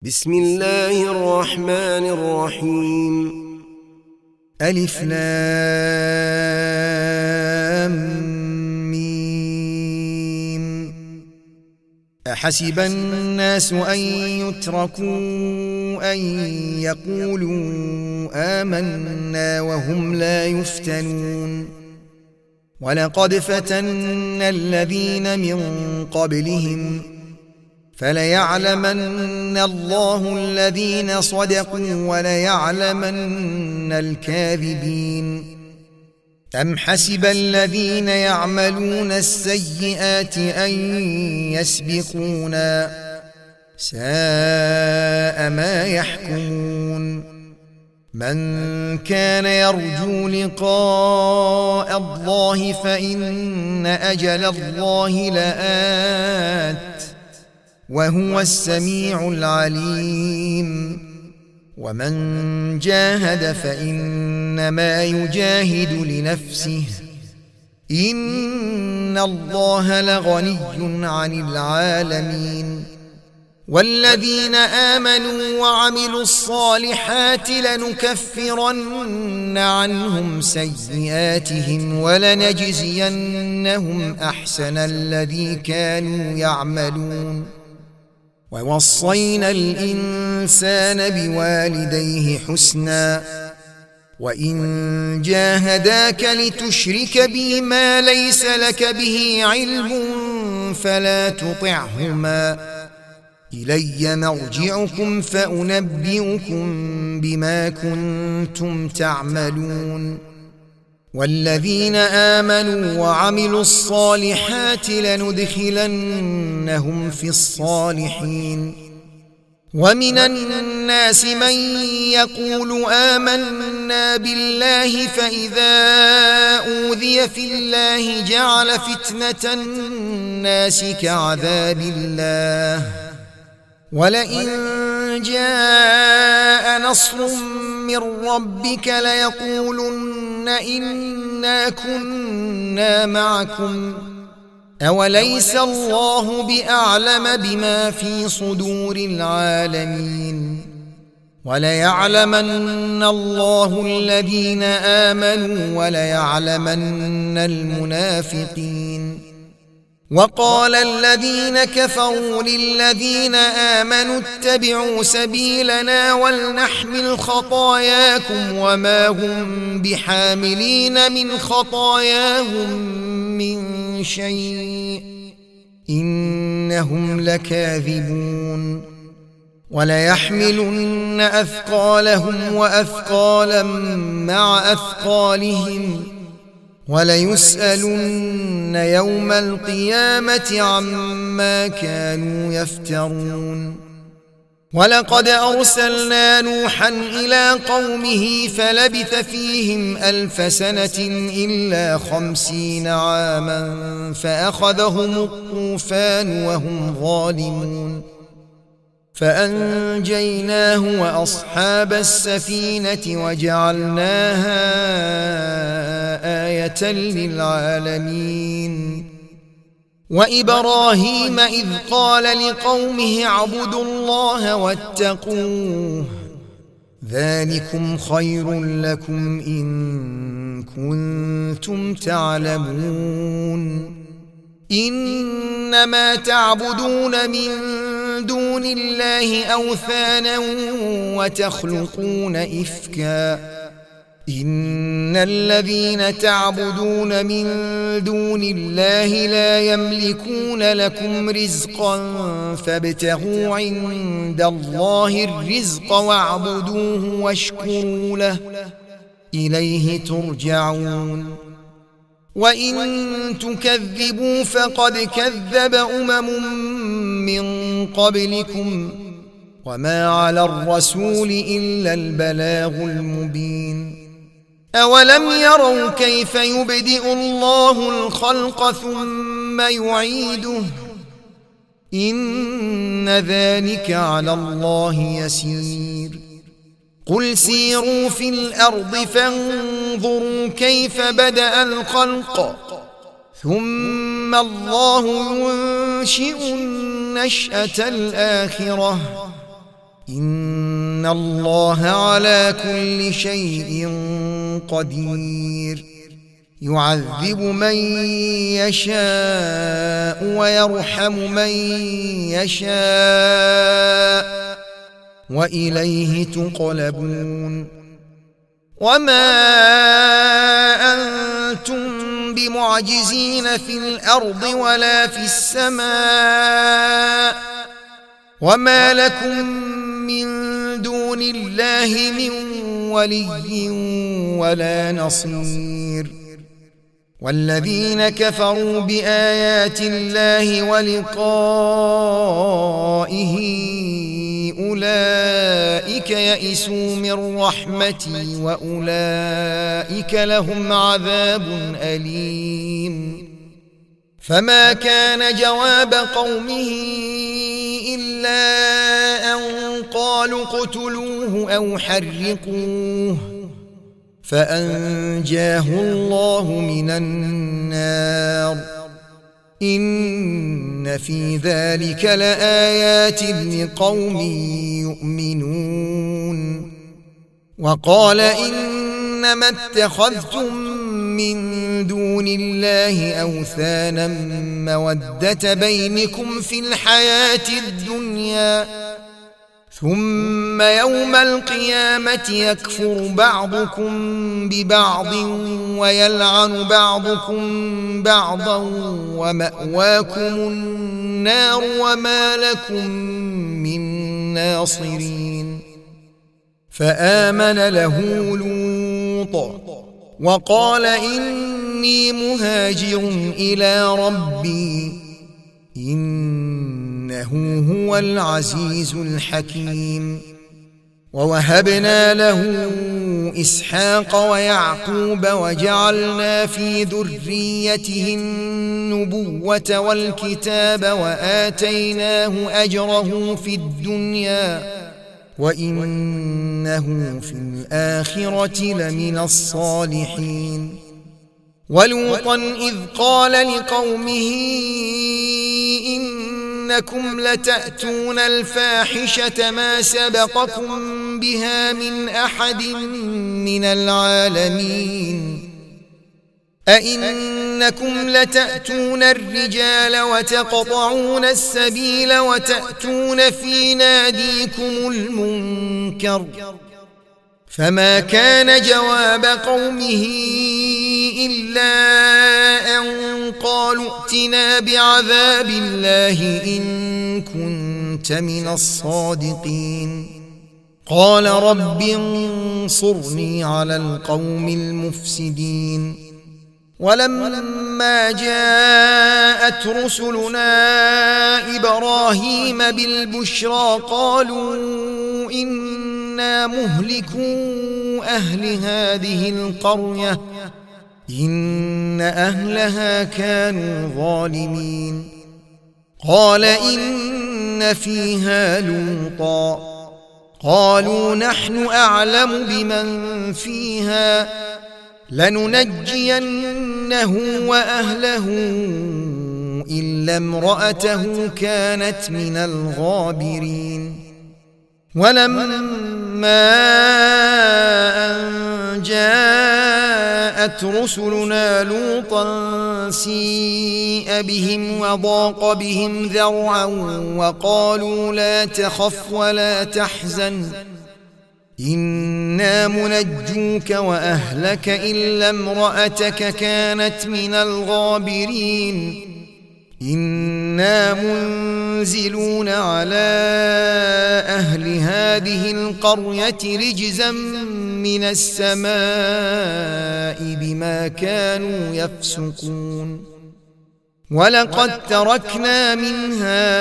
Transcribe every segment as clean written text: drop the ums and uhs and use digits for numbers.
بسم الله الرحمن الرحيم. ألف لام ميم. أحسب الناس أن يتركوا أن يقولوا آمنا وهم لا يفتنون. ولقد فتنا الذين من قبلهم فليعلمن الله الذين صدقوا وليعلمن الكاذبين. أم حسب الذين يعملون السيئات أن يسبقونا ساء ما يحكمون. من كان يرجو لقاء الله فإن أجل الله لآت وهو السميع العليم. ومن جاهد فإنما يجاهد لنفسه إن الله لغني عن العالمين. والذين آمنوا وعملوا الصالحات لنكفرن عنهم سيئاتهم ولنجزينهم أحسن الذي كانوا يعملون. ووصينا الإنسان بوالديه حسنا وإن جاهداك لتشرك بي ما ليس لك به علم فلا تطعهما إلي مرجعكم فأنبئكم بما كنتم تعملون. والذين آمنوا وعملوا الصالحات لندخلنهم في الصالحين. ومن الناس من يقول آمنا بالله فإذا أوذي في الله جعل فتنة الناس كعذاب الله ولئن جاء نصر من ربك ليقولن إنا كنا معكم أوليس الله بأعلم بما في صدور العالمين. وليعلمن الله الذين آمنوا وليعلمن المنافقين. وقال الذين كفروا للذين آمنوا اتبعوا سبيلنا ولنحمل خطاياكم وما هم بحاملين من خطاياهم من شيء إنهم لكاذبون. وليحملن أثقالهم وأثقالا مع أثقالهم وليسألن يوم القيامة عما كانوا يفترون. ولقد أرسلنا نوحا إلى قومه فلبث فيهم 1000 سنة إلا 50 عاما فأخذهم الطوفان وهم ظالمون فأنجيناه وأصحاب السفينة وجعلناها آية للعالمين. وإبراهيم إذ قال لقومه اعبدوا الله واتقوه ذلكم خير لكم إن كنتم تعلمون. إنما تعبدون من دون الله أوثانا وتخلقون إفكا إن الذين تعبدون من دون الله لا يملكون لكم رزقا فابتغوا عند الله الرزق واعبدوه واشكروا له إليه ترجعون. وإن تكذبوا فقد كذب من قبلكم وما على الرسول إلا البلاغ المبين. أولم يروا كيف يبدئ الله الخلق ثم يعيده إن ذلك على الله يسير. قل سيروا في الأرض فانظروا كيف بدأ الخلق ثم الله ينشئ النشأة الآخرة إن الله على كل شيء قدير يعذب من يشاء ويرحم من يشاء وإليه تقلبون وما أنتم بمعجزين في الأرض ولا في السماء وما لكم من دون الله من ولي ولا نصير والذين كفروا بآيات الله ولقائه أولئك يئسوا من رحمتي وأولئك لهم عذاب أليم فما كان جواب قومه إلا أن قالوا اقتلوه أو حرقوه فأنجاه الله من النار إن في ذلك لآيات لقوم يؤمنون وقال إنما اتخذتم من دون الله أوثانا مودة بينكم في الحياة الدنيا ثم يوم القيامة يكفر بعضكم ببعض ويلعن بعضكم بعضا ومأواكم النار وما لكم من ناصرين فآمن له لوط وقال إني مهاجر إلى ربي إنه هو العزيز الحكيم ووهبنا له إسحاق ويعقوب وجعلنا في ذريته النبوة والكتاب وآتيناه أجره في الدنيا وإنه في الآخرة لمن الصالحين ولوطا إذ قال لقومه إنكم لتأتون الفاحشة ما سبقكم بها من أحد من العالمين أئنكم لتأتون الرجال وتقطعون السبيل وتأتون في ناديكم المنكر فما كان جواب قومه إلا أن قالوا ائتنا بعذاب الله إن كنت من الصادقين قال رب انصرني على القوم المفسدين ولما جاءت رسلنا إبراهيم بالبشرى قالوا إنا مهلكو أهل هذه القرية إن أهلها كانوا ظالمين قال إن فيها لوطا قالوا نحن أعلم بمن فيها لننجينه وأهله إلا امرأته كانت من الغابرين ولما أن جاءت رسلنا لوطا سيء بهم وضاق بهم ذرعا وقالوا لا تخف ولا تحزن إنا منجوك وأهلك إلا امرأتك كانت من الغابرين إنا منزلون على أهل هذه القرية رجزا من السماء بما كانوا يفسقون ولقد تركنا منها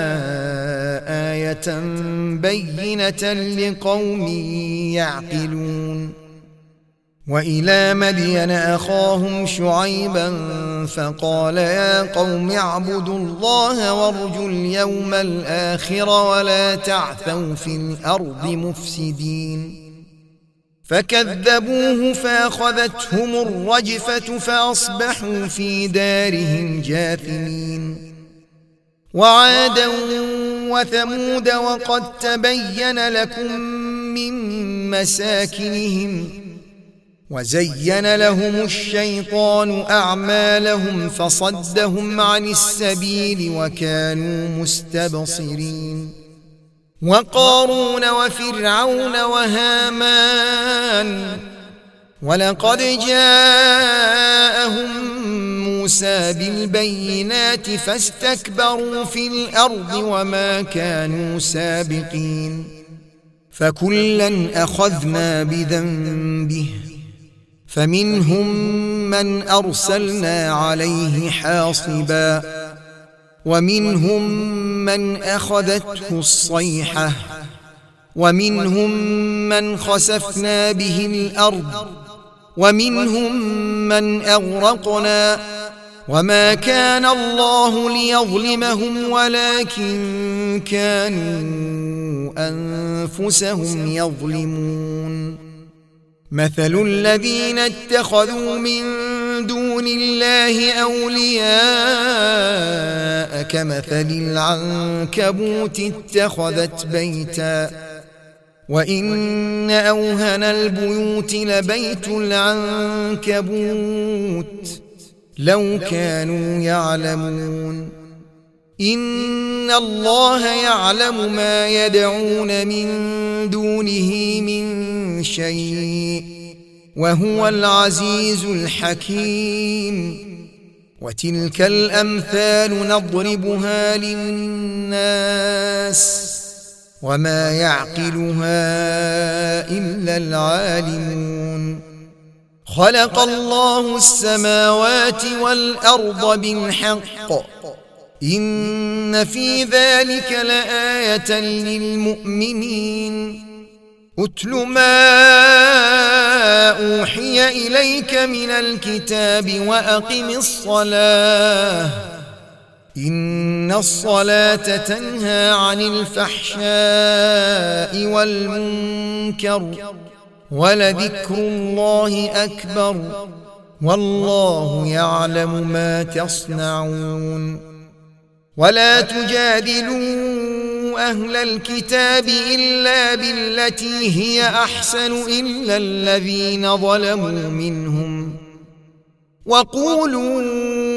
آية بينة لقوم يعقلون وإلى مدين أخاهم شعيبا فقال يا قوم اعبدوا الله وارجوا اليوم الآخر ولا تعثوا في الأرض مفسدين فكذبوه فأخذتهم الرجفة فأصبحوا في دارهم جاثمين وعادا وثمود وقد تبين لكم من مساكنهم وزين لهم الشيطان أعمالهم فصدهم عن السبيل وكانوا مستبصرين وقارون وفرعون وهامان ولقد جاءهم موسى بالبينات فاستكبروا في الأرض وما كانوا سابقين فكلا أخذنا بذنبه فمنهم من أرسلنا عليه حاصبا ومنهم من أخذته الصيحة ومنهم من خسفنا به الأرض ومنهم من أغرقنا وما كان الله ليظلمهم ولكن كانوا أنفسهم يظلمون مثل الذين اتخذوا من دون الله أولياء كمثل العنكبوت اتخذت بيتا وإن أوهن البيوت لبيت العنكبوت لو كانوا يعلمون إن الله يعلم ما يدعون من دونه من شيء وهو العزيز الحكيم وتلك الأمثال نضربها للناس وما يعقلها إلا العالمون خلق الله السماوات والأرض بالحق إن في ذلك لآية للمؤمنين أتل ما أوحي إليك من الكتاب وأقم الصلاة إن الصلاة تنهى عن الفحشاء والمنكر ولذكر الله أكبر والله يعلم ما تصنعون ولا تجادلوا أهل الكتاب إلا بالتي هي أحسن إلا الذين ظلموا منهم وقولوا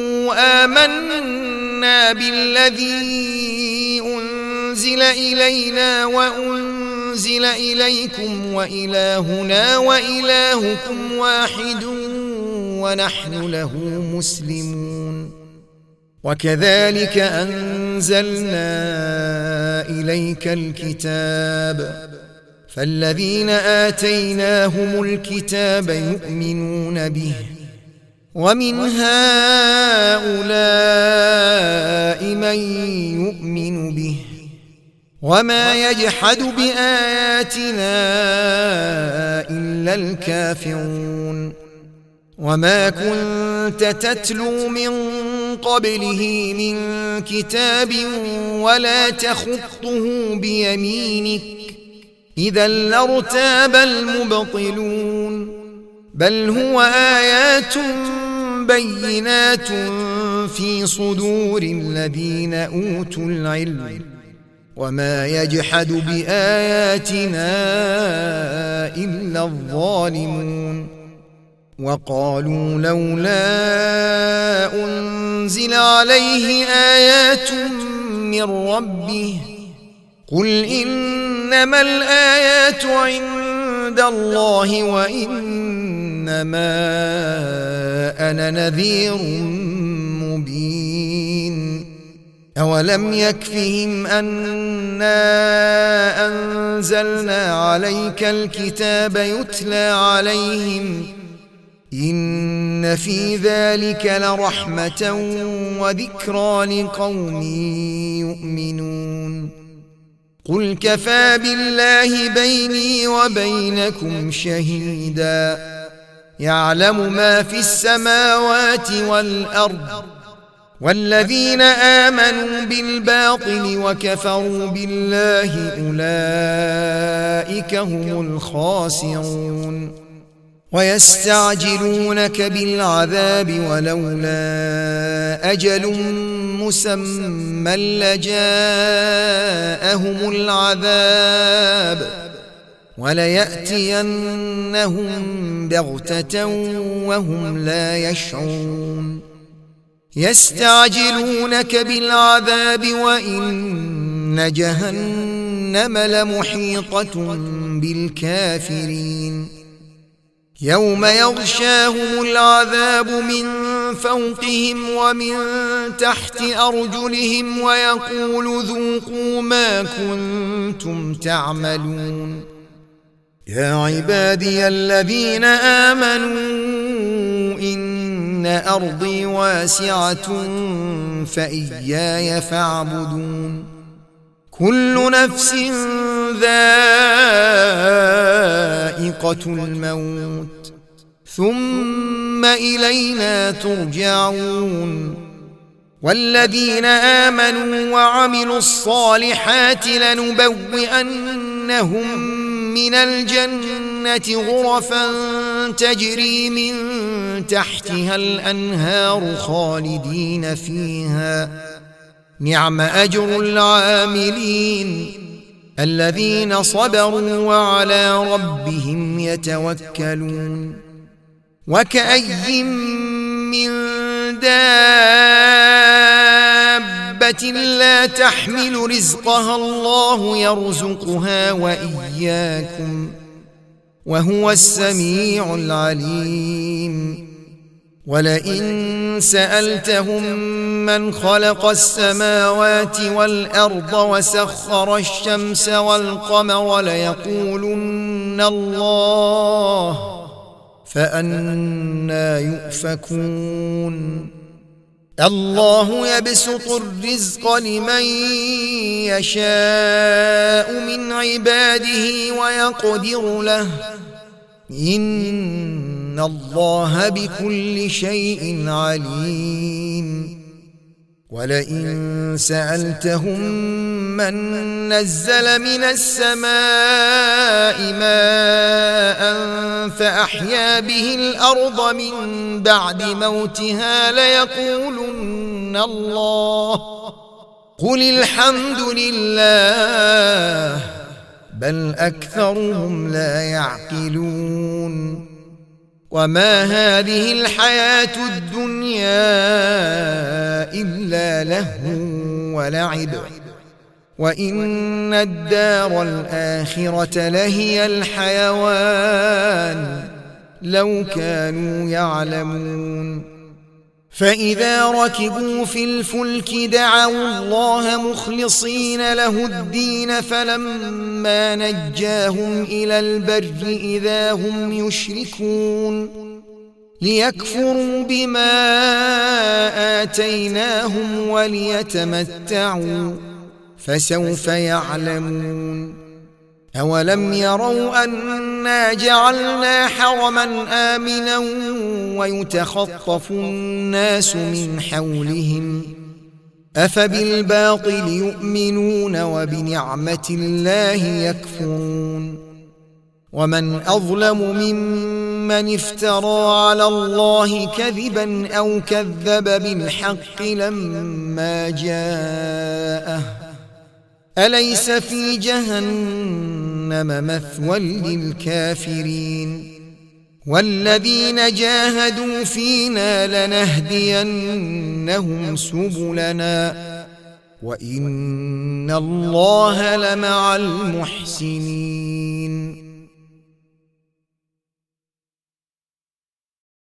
آمنا بالذي أنزل إلينا وأنزل إليكم وإلهنا وإلهكم واحد ونحن له مسلمون وكذلك أنزلنا إليك الكتاب فالذين آتيناهم الكتاب يؤمنون به ومن هؤلاء من يؤمن به وما يجحد بآياتنا إلا الكافرون وما كنت تتلو من قبله من كتاب ولا تخطه بيمينك إذا لارتاب المبطلون بل هو آيات بينات في صدور الذين أوتوا العلم وما يجحد بآياتنا إلا الظالمون وقالوا لولا أنزل عليه آيات من ربه قل إنما الآيات عند الله وإنما أنا نذير مبين أولم يكفهم أنا أنزلنا عليك الكتاب يتلى عليهم إن في ذلك لرحمة وذكرى لقوم يؤمنون قل كفى بالله بيني وبينكم شهيدا يعلم ما في السماوات والأرض والذين آمنوا بالباطل وكفروا بالله أولئك هم الخاسرون ويستعجلونك بالعذاب ولولا أجل مسمى لجاءهم العذاب وليأتينهم بغتة وهم لا يشعرون يستعجلونك بالعذاب وإن جهنم لمحيطة بالكافرين يوم يغشاهم العذاب من فوقهم ومن تحت أرجلهم ويقول ذوقوا ما كنتم تعملون يا عبادي الذين آمنوا إن أرضي واسعة فإياي فاعبدون كل نفس ذائقة الموت ثم إلينا ترجعون والذين آمنوا وعملوا الصالحات لنبوئنهم من الجنة غرفا تجري من تحتها الأنهار خالدين فيها نعم أجر العاملين الذين صبروا وعلى ربهم يتوكلون وكأي من دابة لا تحمل رزقها الله يرزقها وإياكم وهو السميع العليم ولئن سألتهم من خلق السماوات والأرض وسخر الشمس والقمر ليقولن الله فأنى يؤفكون الله يبسط الرزق لمن يشاء من عباده ويقدر له إن الله بكل شيء عليم ولئن سألتهم من نزل من السماء ماء فأحيا به الأرض من بعد موتها ليقولن الله قل الحمد لله بل أكثرهم لا يعقلون وما هذه الحياة الدنيا إلا لهو ولعب وإن الدار الآخرة لهي الحيوان لو كانوا يعلمون فإذا ركبوا في الفلك دعوا الله مخلصين له الدين فلما نجاهم إلى البر إذا هم يشركون ليكفروا بما آتيناهم وليتمتعوا فسوف يعلمون أولم يروا أنا جعلنا حرما آمنا ويتخطف الناس من حولهم أفبالباطل يؤمنون وبنعمة الله يكفرون ومن أظلم ممن افترى على الله كذبا أو كذب بالحق لما جاءه أليس في جهنم مثوى للكافرين والذين جاهدوا فينا لنهدينهم سبلنا وإن الله لمع المحسنين